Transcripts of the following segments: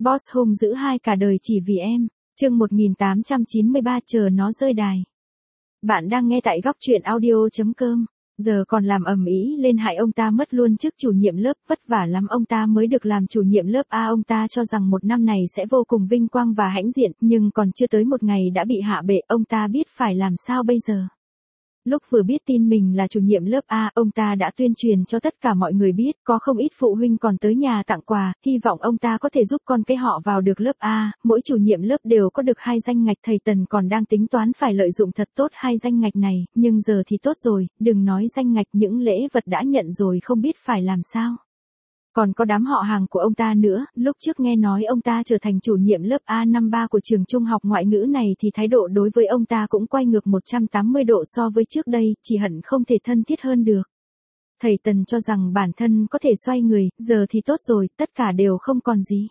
Boss hung dữ hai cả đời chỉ vì em. Chương 1893 chờ nó rơi đài. Bạn đang nghe tại góc truyện audio.com. Giờ còn làm ầm ĩ lên hại ông ta mất luôn chức chủ nhiệm lớp, vất vả lắm ông ta mới được làm chủ nhiệm lớp A. Ông ta cho rằng một năm này sẽ vô cùng vinh quang và hãnh diện, nhưng còn chưa tới một ngày đã bị hạ bệ, ông ta biết phải làm sao bây giờ. Lúc vừa biết tin mình là chủ nhiệm lớp A, ông ta đã tuyên truyền cho tất cả mọi người biết, có không ít phụ huynh còn tới nhà tặng quà, hy vọng ông ta có thể giúp con cái họ vào được lớp A, mỗi chủ nhiệm lớp đều có được 2 danh ngạch, thầy Tần còn đang tính toán phải lợi dụng thật tốt 2 danh ngạch này, nhưng giờ thì tốt rồi, đừng nói danh ngạch, những lễ vật đã nhận rồi không biết phải làm sao. Còn có đám họ hàng của ông ta nữa, lúc trước nghe nói ông ta trở thành chủ nhiệm lớp A năm 3 của trường trung học ngoại ngữ này thì thái độ đối với ông ta cũng quay ngược 180 độ so với trước đây, chỉ hận không thể thân thiết hơn được. Thầy Tần cho rằng bản thân có thể xoay người, giờ thì tốt rồi, tất cả đều không còn gì.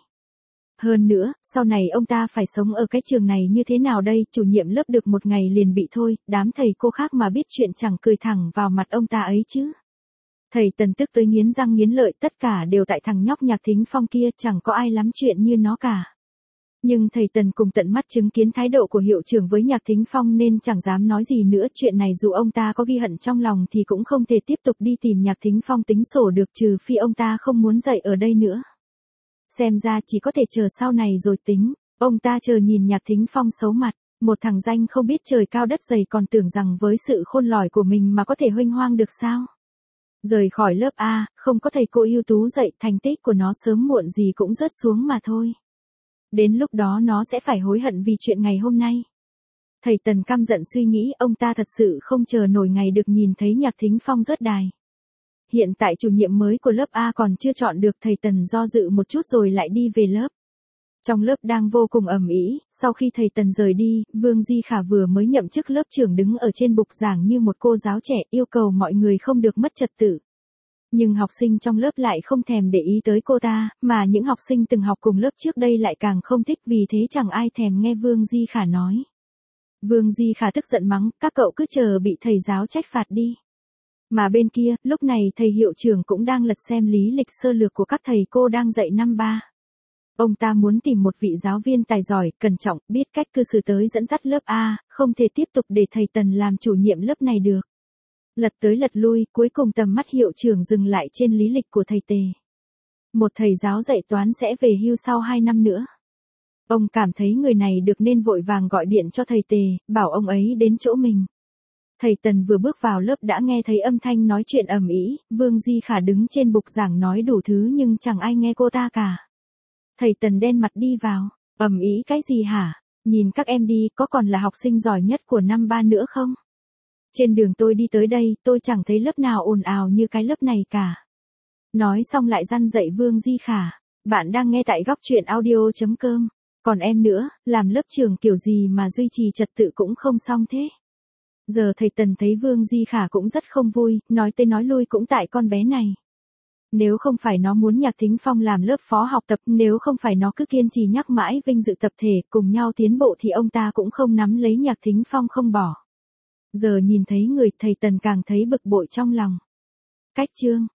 Hơn nữa, sau này ông ta phải sống ở cái trường này như thế nào đây, chủ nhiệm lớp được một ngày liền bị thôi, đám thầy cô khác mà biết chuyện chẳng cười thẳng vào mặt ông ta ấy chứ. Thầy Tần tức tới nghiến răng nghiến lợi, tất cả đều tại thằng nhóc Nhạc Thính Phong kia, chẳng có ai lắm chuyện như nó cả. Nhưng thầy Tần cùng tận mắt chứng kiến thái độ của hiệu trưởng với Nhạc Thính Phong nên chẳng dám nói gì nữa, chuyện này dù ông ta có ghi hận trong lòng thì cũng không thể tiếp tục đi tìm Nhạc Thính Phong tính sổ được, trừ phi ông ta không muốn dạy ở đây nữa. Xem ra chỉ có thể chờ sau này rồi tính, ông ta chờ nhìn Nhạc Thính Phong xấu mặt. Một thằng danh không biết trời cao đất dày còn tưởng rằng với sự khôn lỏi của mình mà có thể huênh hoang được sao. Rời khỏi lớp A, không có thầy cô ưu tú dạy, thành tích của nó sớm muộn gì cũng rớt xuống mà thôi. Đến lúc đó nó sẽ phải hối hận vì chuyện ngày hôm nay. Thầy Tần căm giận suy nghĩ, ông ta thật sự không chờ nổi ngày được nhìn thấy Nhạc Thính Phong rớt đài. Hiện tại chủ nhiệm mới của lớp A còn chưa chọn được, thầy Tần do dự một chút rồi lại đi về lớp. Trong lớp đang vô cùng ầm ĩ, sau khi thầy Tần rời đi, Vương Di Khả vừa mới nhậm chức lớp trưởng đứng ở trên bục giảng như một cô giáo trẻ, yêu cầu mọi người không được mất trật tự. Nhưng học sinh trong lớp lại không thèm để ý tới cô ta, mà những học sinh từng học cùng lớp trước đây lại càng không thích, vì thế chẳng ai thèm nghe Vương Di Khả nói. Vương Di Khả tức giận mắng, các cậu cứ chờ bị thầy giáo trách phạt đi. Mà bên kia, lúc này thầy hiệu trưởng cũng đang lật xem lý lịch sơ lược của các thầy cô đang dạy năm 3. Ông ta muốn tìm một vị giáo viên tài giỏi, cẩn trọng, biết cách cư xử tới dẫn dắt lớp A, không thể tiếp tục để thầy Tần làm chủ nhiệm lớp này được. Lật tới lật lui, cuối cùng tầm mắt hiệu trưởng dừng lại trên lý lịch của thầy Tề. Một thầy giáo dạy toán sẽ về hưu sau 2 năm nữa. Ông cảm thấy người này được nên vội vàng gọi điện cho thầy Tề, bảo ông ấy đến chỗ mình. Thầy Tần vừa bước vào lớp đã nghe thấy âm thanh nói chuyện ầm ĩ, Vương Di Khả đứng trên bục giảng nói đủ thứ nhưng chẳng ai nghe cô ta cả. Thầy Tần đen mặt đi vào, ầm ĩ cái gì hả? Nhìn các em đi, có còn là học sinh giỏi nhất của năm 3 nữa không? Trên đường tôi đi tới đây, tôi chẳng thấy lớp nào ồn ào như cái lớp này cả. Nói xong lại răn dạy Vương Di Khả. Bạn đang nghe tại góc truyện audio.com. Còn em nữa, làm lớp trưởng kiểu gì mà duy trì trật tự cũng không xong thế. Giờ thầy Tần thấy Vương Di Khả cũng rất không vui, nói tới nói lui cũng tại con bé này. Nếu không phải nó muốn Nhạc Thính Phong làm lớp phó học tập, nếu không phải nó cứ kiên trì nhắc mãi vinh dự tập thể cùng nhau tiến bộ thì ông ta cũng không nắm lấy Nhạc Thính Phong không bỏ. Giờ nhìn thấy người, thầy Tần càng thấy bực bội trong lòng. Cách chương